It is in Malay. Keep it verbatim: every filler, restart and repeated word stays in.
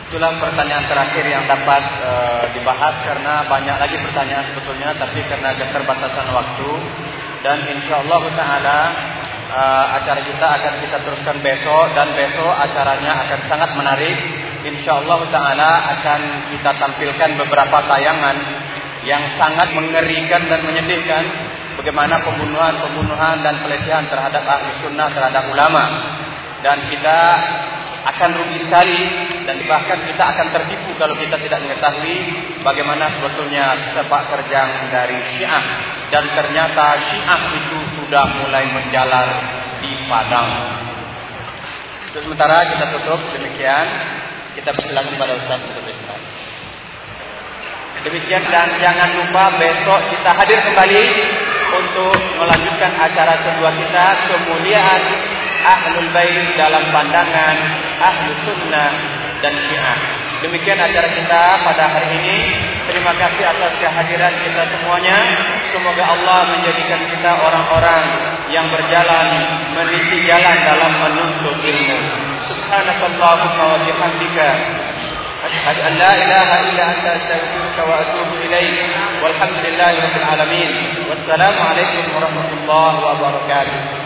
Itulah pertanyaan terakhir yang dapat e, dibahas, karena banyak lagi pertanyaan sebetulnya, tapi karena keterbatasan waktu, dan insyaallah taala e, acara kita akan kita teruskan besok, dan besok acaranya akan sangat menarik. Insyaallah taala akan kita tampilkan beberapa tayangan yang sangat mengerikan dan menyedihkan, bagaimana pembunuhan-pembunuhan dan pelecehan terhadap ahli sunnah, terhadap ulama. Dan kita akan rugi sekali, dan bahkan kita akan tertipu kalau kita tidak mengetahui bagaimana sebetulnya sepak terjang dari Syiah. Dan ternyata Syiah itu sudah mulai menjalar di Padang. Untuk sementara kita tutup demikian. Kita persilakan kepada Ustaz untuk berbicara. Demikian, dan jangan lupa besok kita hadir kembali untuk melanjutkan acara kedua kita, kemuliaan Ahlul Bait dalam pandangan Ahlus Sunnah dan Syiah. Demikian acara kita pada hari ini. Terima kasih atas kehadiran kita semuanya. Semoga Allah menjadikan kita orang-orang yang berjalan meniti jalan dalam menuntut ilmu. Subhanakallahumma wa bihamdika asyhadu an la ilaha illa anta astaghfiruka wa atubu ilaik. Walhamdulillahi rabbil alamin. Wassalamu alaikum warahmatullahi wabarakatuh.